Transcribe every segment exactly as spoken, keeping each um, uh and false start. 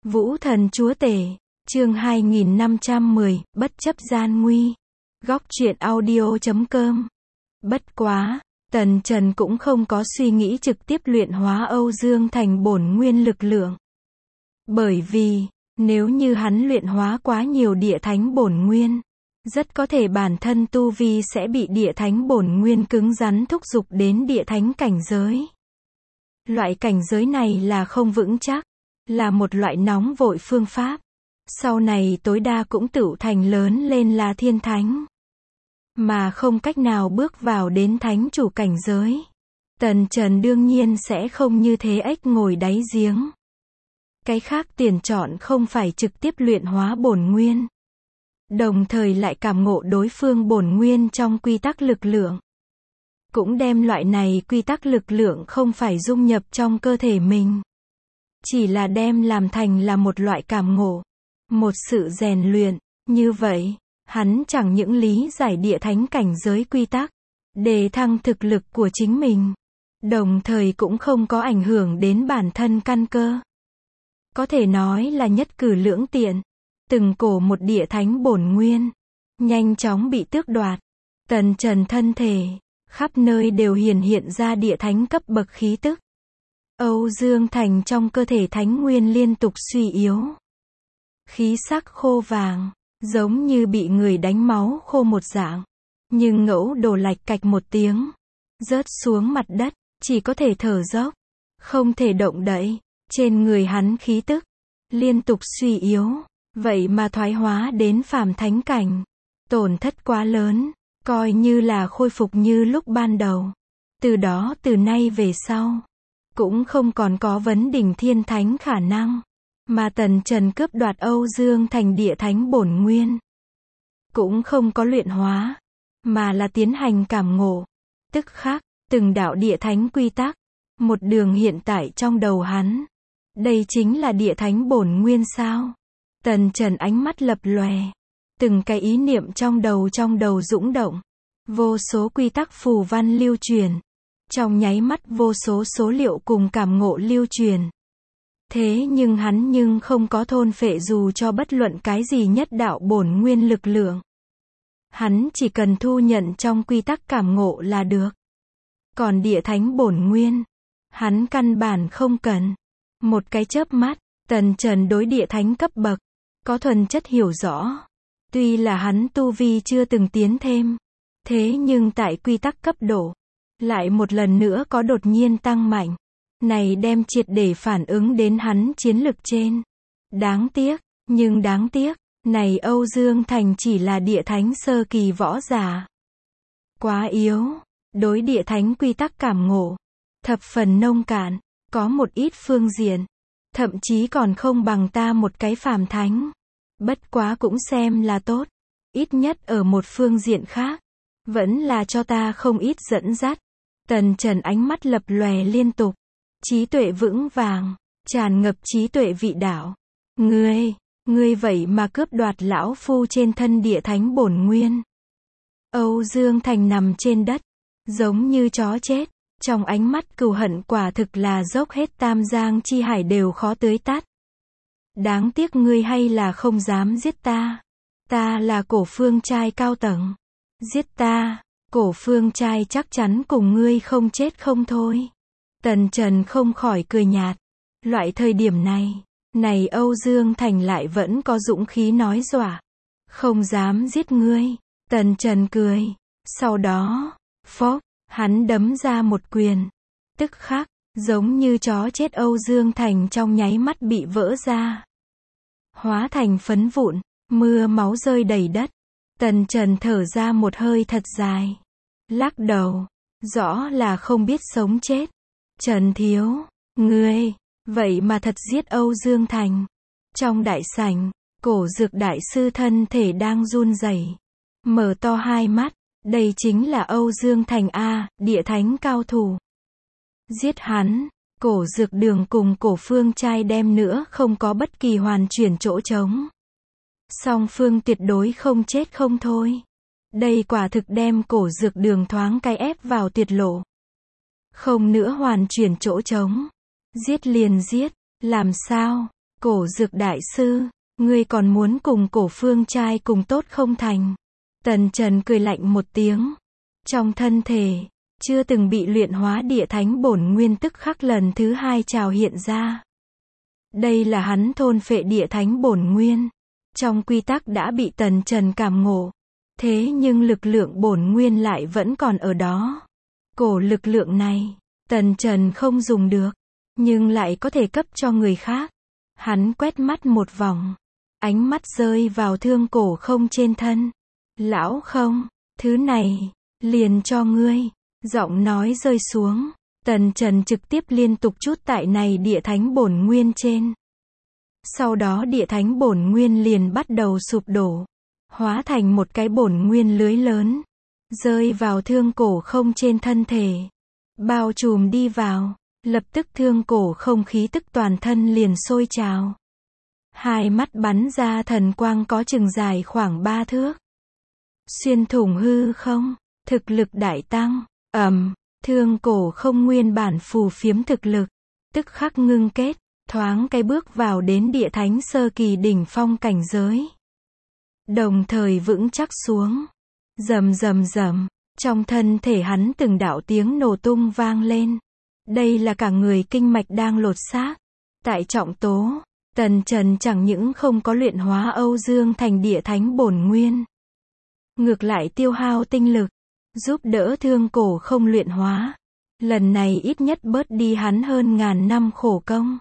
Vũ thần chúa tể, chương hai nghìn năm trăm mười, bất chấp gian nguy. Góc truyện audio chấm com. Bất quá, Tần Trần cũng không có suy nghĩ trực tiếp luyện hóa Âu Dương thành bổn nguyên lực lượng. Bởi vì, nếu như hắn luyện hóa quá nhiều địa thánh bổn nguyên, rất có thể bản thân tu vi sẽ bị địa thánh bổn nguyên cứng rắn thúc giục đến địa thánh cảnh giới. Loại cảnh giới này là không vững chắc, là một loại nóng vội phương pháp. Sau này tối đa cũng tựu thành lớn lên là thiên thánh, mà không cách nào bước vào đến thánh chủ cảnh giới. Tần Trần đương nhiên sẽ không như thế ếch ngồi đáy giếng. Cái khác tiền chọn không phải trực tiếp luyện hóa bổn nguyên, đồng thời lại cảm ngộ đối phương bổn nguyên trong quy tắc lực lượng. Cũng đem loại này quy tắc lực lượng không phải dung nhập trong cơ thể mình, chỉ là đem làm thành là một loại cảm ngộ, một sự rèn luyện. Như vậy, hắn chẳng những lý giải địa thánh cảnh giới quy tắc, đề thăng thực lực của chính mình, đồng thời cũng không có ảnh hưởng đến bản thân căn cơ. Có thể nói là nhất cử lưỡng tiện. Từng cổ một địa thánh bổn nguyên nhanh chóng bị tước đoạt. Tần Trần thân thể khắp nơi đều hiển hiện ra địa thánh cấp bậc khí tức. Âu Dương thành trong cơ thể thánh nguyên liên tục suy yếu, khí sắc khô vàng, giống như bị người đánh máu khô một dạng. Nhưng ngẫu đổ lạch cạch một tiếng, rớt xuống mặt đất, chỉ có thể thở dốc, không thể động đậy. Trên người hắn khí tức liên tục suy yếu, vậy mà thoái hóa đến phàm thánh cảnh. Tổn thất quá lớn, coi như là khôi phục như lúc ban đầu. Từ đó từ nay về sau, cũng không còn có vấn đỉnh thiên thánh khả năng. Mà Tần Trần cướp đoạt Âu Dương thành địa thánh bổn nguyên, cũng không có luyện hóa, mà là tiến hành cảm ngộ. Tức khắc, từng đạo địa thánh quy tắc, một đường hiện tại trong đầu hắn. Đây chính là địa thánh bổn nguyên sao? Tần Trần ánh mắt lập lòe, từng cái ý niệm trong đầu trong đầu dũng động, vô số quy tắc phù văn lưu truyền, trong nháy mắt vô số số liệu cùng cảm ngộ lưu truyền. Thế nhưng hắn nhưng không có thôn phệ dù cho bất luận cái gì nhất đạo bổn nguyên lực lượng. Hắn chỉ cần thu nhận trong quy tắc cảm ngộ là được. Còn địa thánh bổn nguyên, hắn căn bản không cần. Một cái chớp mắt, Tần Trần đối địa thánh cấp bậc có thuần chất hiểu rõ. Tuy là hắn tu vi chưa từng tiến thêm, thế nhưng tại quy tắc cấp độ lại một lần nữa có đột nhiên tăng mạnh. Này đem triệt để phản ứng đến hắn chiến lực trên. Đáng tiếc, nhưng đáng tiếc, này Âu Dương thành chỉ là địa thánh sơ kỳ võ giả. Quá yếu, đối địa thánh quy tắc cảm ngộ thập phần nông cạn. Có một ít phương diện, thậm chí còn không bằng ta một cái phàm thánh. Bất quá cũng xem là tốt. Ít nhất ở một phương diện khác, vẫn là cho ta không ít dẫn dắt. Tần Trần ánh mắt lập lòe liên tục, trí tuệ vững vàng, tràn ngập trí tuệ vị đạo. Ngươi, ngươi vậy mà cướp đoạt lão phu trên thân địa thánh bổn nguyên. Âu Dương thành nằm trên đất, giống như chó chết. Trong ánh mắt cừu hận quả thực là dốc hết tam giang chi hải đều khó tưới tắt. Đáng tiếc ngươi hay là không dám giết ta. Ta là Cổ Phương trai cao tầng. Giết ta, Cổ Phương trai chắc chắn cùng ngươi không chết không thôi. Tần Trần không khỏi cười nhạt. Loại thời điểm này, này Âu Dương thành lại vẫn có dũng khí nói dọa. Không dám giết ngươi. Tần Trần cười. Sau đó, phốc. Hắn đấm ra một quyền. Tức khắc, giống như chó chết Âu Dương thành trong nháy mắt bị vỡ ra, hóa thành phấn vụn, mưa máu rơi đầy đất. Tần Trần thở ra một hơi thật dài, lắc đầu, rõ là không biết sống chết. Trần thiếu, ngươi, vậy mà thật giết Âu Dương thành. Trong đại sảnh, Cổ Dược đại sư thân thể đang run rẩy, mở to hai mắt. Đây chính là Âu Dương thành A, địa thánh cao thủ. Giết hắn, Cổ Dược đường cùng Cổ Phương trai đem nữa không có bất kỳ hoàn chuyển chỗ trống. Song phương tuyệt đối không chết không thôi. Đây quả thực đem Cổ Dược đường thoáng cái ép vào tuyệt lộ. Không nữa hoàn chuyển chỗ trống. Giết liền giết, làm sao? Cổ Dược đại sư, ngươi còn muốn cùng Cổ Phương trai cùng tốt không thành? Tần Trần cười lạnh một tiếng. Trong thân thể, chưa từng bị luyện hóa địa thánh bổn nguyên tức khắc lần thứ hai trào hiện ra. Đây là hắn thôn phệ địa thánh bổn nguyên. Trong quy tắc đã bị Tần Trần cảm ngộ. Thế nhưng lực lượng bổn nguyên lại vẫn còn ở đó. Cổ lực lượng này, Tần Trần không dùng được, nhưng lại có thể cấp cho người khác. Hắn quét mắt một vòng, ánh mắt rơi vào Thương Cổ Không trên thân. Lão Không, thứ này, liền cho ngươi. Giọng nói rơi xuống, Tần Trần trực tiếp liên tục chút tại này địa thánh bổn nguyên trên. Sau đó địa thánh bổn nguyên liền bắt đầu sụp đổ, hóa thành một cái bổn nguyên lưới lớn, rơi vào Thương Cổ Không trên thân thể, bao trùm đi vào, lập tức Thương Cổ Không khí tức toàn thân liền sôi trào. Hai mắt bắn ra thần quang có chừng dài khoảng ba thước. Xuyên thủng hư không, thực lực đại tăng, ầm, Thương Cổ Không nguyên bản phù phiếm thực lực, tức khắc ngưng kết, thoáng cái bước vào đến địa thánh sơ kỳ đỉnh phong cảnh giới. Đồng thời vững chắc xuống. Rầm rầm rầm, trong thân thể hắn từng đạo tiếng nổ tung vang lên. Đây là cả người kinh mạch đang lột xác. Tại trọng tố, Tần Trần chẳng những không có luyện hóa Âu Dương thành địa thánh bổn nguyên, ngược lại tiêu hao tinh lực, giúp đỡ Thương Cổ Không luyện hóa. Lần này ít nhất bớt đi hắn hơn ngàn năm khổ công.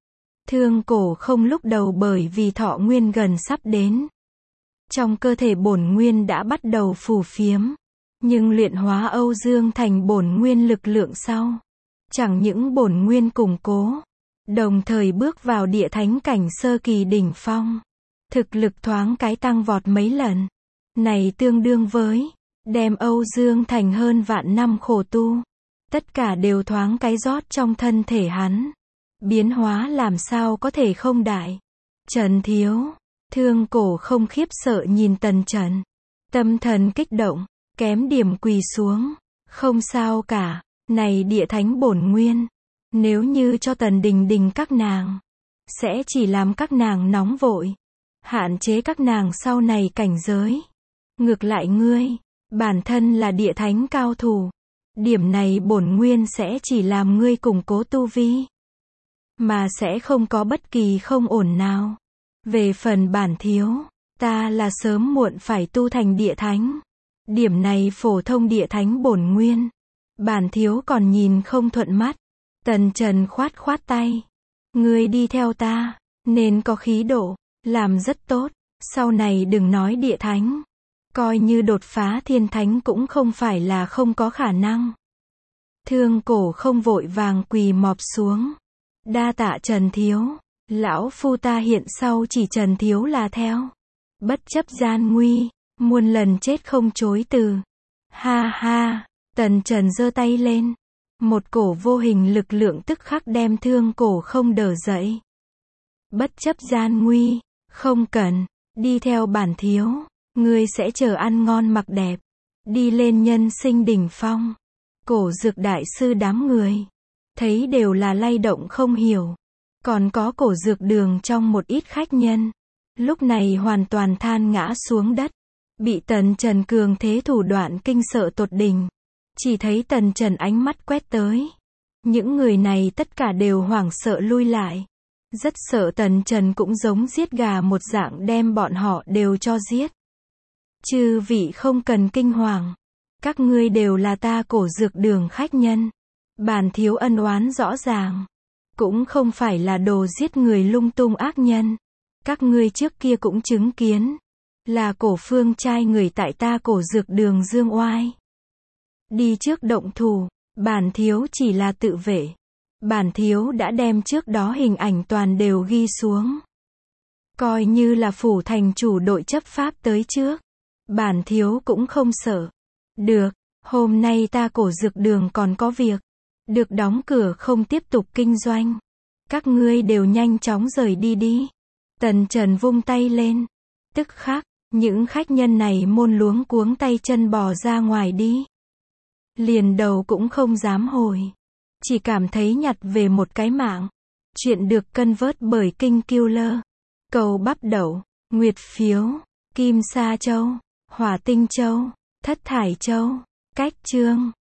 Thương Cổ Không lúc đầu bởi vì thọ nguyên gần sắp đến, trong cơ thể bổn nguyên đã bắt đầu phù phiếm, nhưng luyện hóa Âu Dương thành bổn nguyên lực lượng sau, chẳng những bổn nguyên củng cố, đồng thời bước vào địa thánh cảnh sơ kỳ đỉnh phong, thực lực thoáng cái tăng vọt mấy lần. Này tương đương với đem Âu Dương thành hơn vạn năm khổ tu, tất cả đều thoáng cái rót trong thân thể hắn. Biến hóa làm sao có thể không đại. Trần thiếu, Thương Cổ Không khiếp sợ nhìn Tần Trần, tâm thần kích động, kém điểm quỳ xuống. Không sao cả, này địa thánh bổn nguyên, nếu như cho Tần Đình Đình các nàng, sẽ chỉ làm các nàng nóng vội, hạn chế các nàng sau này cảnh giới. Ngược lại ngươi, bản thân là địa thánh cao thủ, điểm này bổn nguyên sẽ chỉ làm ngươi củng cố tu vi, mà sẽ không có bất kỳ không ổn nào. Về phần bản thiếu, ta là sớm muộn phải tu thành địa thánh. Điểm này phổ thông địa thánh bổn nguyên, bản thiếu còn nhìn không thuận mắt. Tần Trần khoát khoát tay. Ngươi đi theo ta, nên có khí độ, làm rất tốt. Sau này đừng nói địa thánh, coi như đột phá thiên thánh cũng không phải là không có khả năng. Thương Cổ Không vội vàng quỳ mọp xuống. Đa tạ Trần thiếu, lão phu ta hiện sau chỉ Trần thiếu là theo. Bất chấp gian nguy, muôn lần chết không chối từ. Ha ha, Tần Trần giơ tay lên. Một cổ vô hình lực lượng tức khắc đem Thương Cổ Không đỡ dậy. Bất chấp gian nguy, không cần, đi theo bản thiếu, ngươi sẽ chờ ăn ngon mặc đẹp, đi lên nhân sinh đỉnh phong. Cổ Dược đại sư đám người, thấy đều là lay động không hiểu. Còn có Cổ Dược đường trong một ít khách nhân, lúc này hoàn toàn than ngã xuống đất, bị Tần Trần cường thế thủ đoạn kinh sợ tột đỉnh. Chỉ thấy Tần Trần ánh mắt quét tới, những người này tất cả đều hoảng sợ lui lại, rất sợ Tần Trần cũng giống giết gà một dạng đem bọn họ đều cho giết. Chư vị không cần kinh hoàng, các ngươi đều là ta Cổ Dược đường khách nhân, bản thiếu ân oán rõ ràng, cũng không phải là đồ giết người lung tung ác nhân. Các ngươi trước kia cũng chứng kiến, là Cổ Phương trai người tại ta Cổ Dược đường dương oai. Đi trước động thủ, bản thiếu chỉ là tự vệ. Bản thiếu đã đem trước đó hình ảnh toàn đều ghi xuống. Coi như là phủ thành chủ đội chấp pháp tới trước, bản thiếu cũng không sợ. Được, hôm nay ta Cổ Dược đường còn có việc, được đóng cửa không tiếp tục kinh doanh. Các ngươi đều nhanh chóng rời đi đi. Tần Trần vung tay lên. Tức khắc, những khách nhân này môn luống cuống tay chân bò ra ngoài đi. Liền đầu cũng không dám hồi. Chỉ cảm thấy nhặt về một cái mạng. Chuyện được convert bởi King Killer. Cầu bắp đậu, nguyệt phiếu, kim sa châu, hỏa tinh châu, thất thải châu. Cách chương